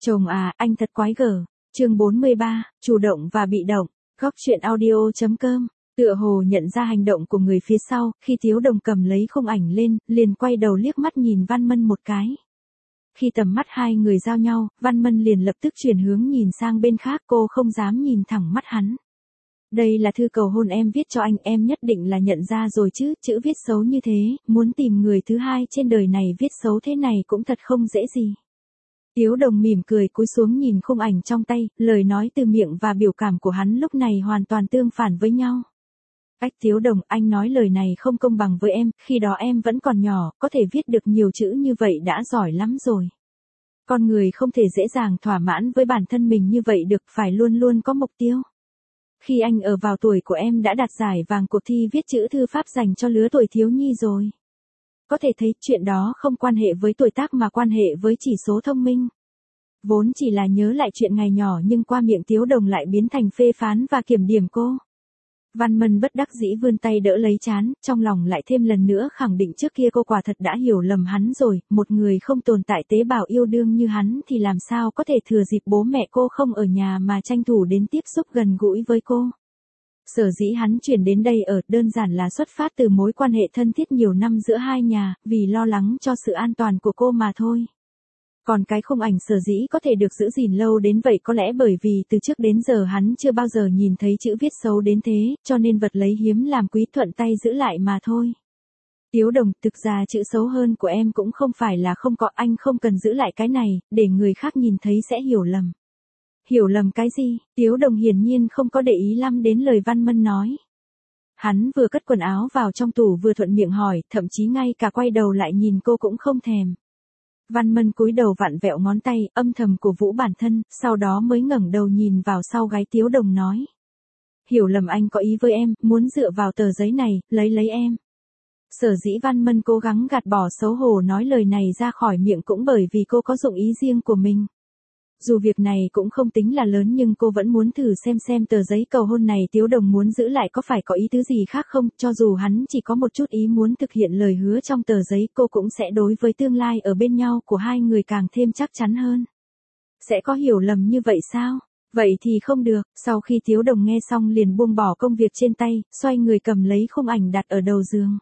Chồng à, anh thật quái gở. Chương 43, chủ động và bị động. Góc truyện audio.com. Tựa hồ nhận ra hành động của người phía sau, khi Tiếu Đồng cầm lấy khung ảnh lên, liền quay đầu liếc mắt nhìn Văn Mân một cái. Khi tầm mắt hai người giao nhau, Văn Mân liền lập tức chuyển hướng nhìn sang bên khác, cô không dám nhìn thẳng mắt hắn. Đây là thư cầu hôn em viết cho anh, em nhất định là nhận ra rồi chứ, chữ viết xấu như thế, muốn tìm người thứ hai trên đời này viết xấu thế này cũng thật không dễ gì. Tiếu Đồng mỉm cười cúi xuống nhìn khung ảnh trong tay, lời nói từ miệng và biểu cảm của hắn lúc này hoàn toàn tương phản với nhau. Tiếu Đồng, anh nói lời này không công bằng với em, khi đó em vẫn còn nhỏ, có thể viết được nhiều chữ như vậy đã giỏi lắm rồi. Con người không thể dễ dàng thỏa mãn với bản thân mình như vậy được, phải luôn luôn có mục tiêu. Khi anh ở vào tuổi của em đã đạt giải vàng cuộc thi viết chữ thư pháp dành cho lứa tuổi thiếu nhi rồi. Có thể thấy chuyện đó không quan hệ với tuổi tác mà quan hệ với chỉ số thông minh. Vốn chỉ là nhớ lại chuyện ngày nhỏ nhưng qua miệng Tiếu Đồng lại biến thành phê phán và kiểm điểm cô. Văn Mân bất đắc dĩ vươn tay đỡ lấy trán, trong lòng lại thêm lần nữa khẳng định trước kia cô quả thật đã hiểu lầm hắn rồi, một người không tồn tại tế bào yêu đương như hắn thì làm sao có thể thừa dịp bố mẹ cô không ở nhà mà tranh thủ đến tiếp xúc gần gũi với cô. Sở dĩ hắn chuyển đến đây ở đơn giản là xuất phát từ mối quan hệ thân thiết nhiều năm giữa hai nhà, vì lo lắng cho sự an toàn của cô mà thôi. Còn cái khung ảnh sở dĩ có thể được giữ gìn lâu đến vậy có lẽ bởi vì từ trước đến giờ hắn chưa bao giờ nhìn thấy chữ viết xấu đến thế, cho nên vật lấy hiếm làm quý thuận tay giữ lại mà thôi. Tiếu Đồng, thực ra chữ xấu hơn của em cũng không phải là không có, anh không cần giữ lại cái này, để người khác nhìn thấy sẽ hiểu lầm. Hiểu lầm cái gì? Tiếu Đồng hiển nhiên không có để ý lắm đến lời Văn Mân nói. Hắn vừa cất quần áo vào trong tủ vừa thuận miệng hỏi, thậm chí ngay cả quay đầu lại nhìn cô cũng không thèm. Văn Mân cúi đầu vặn vẹo ngón tay, âm thầm cổ vũ bản thân, sau đó mới ngẩng đầu nhìn vào sau gáy Tiếu Đồng nói. Hiểu lầm anh có ý với em, muốn dựa vào tờ giấy này, lấy em. Sở dĩ Văn Mân cố gắng gạt bỏ xấu hổ nói lời này ra khỏi miệng cũng bởi vì cô có dụng ý riêng của mình. Dù việc này cũng không tính là lớn nhưng cô vẫn muốn thử xem tờ giấy cầu hôn này Tiếu Đồng muốn giữ lại có phải có ý tứ gì khác không, cho dù hắn chỉ có một chút ý muốn thực hiện lời hứa trong tờ giấy cô cũng sẽ đối với tương lai ở bên nhau của hai người càng thêm chắc chắn hơn. Sẽ có hiểu lầm như vậy sao? Vậy thì không được, sau khi Tiếu Đồng nghe xong liền buông bỏ công việc trên tay, xoay người cầm lấy khung ảnh đặt ở đầu giường.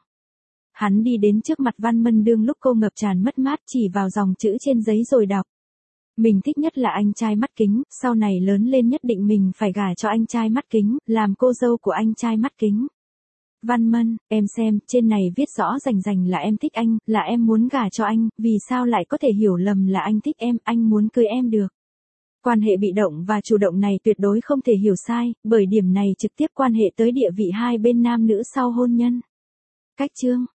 Hắn đi đến trước mặt Văn Mân đương lúc cô ngập tràn mất mát chỉ vào dòng chữ trên giấy rồi đọc. Mình thích nhất là anh trai mắt kính, sau này lớn lên nhất định mình phải gả cho anh trai mắt kính, làm cô dâu của anh trai mắt kính. Văn Mân, em xem, trên này viết rõ rành là em thích anh, là em muốn gả cho anh, vì sao lại có thể hiểu lầm là anh thích em, anh muốn cưới em được. Quan hệ bị động và chủ động này tuyệt đối không thể hiểu sai, bởi điểm này trực tiếp quan hệ tới địa vị hai bên nam nữ sau hôn nhân. Cách chương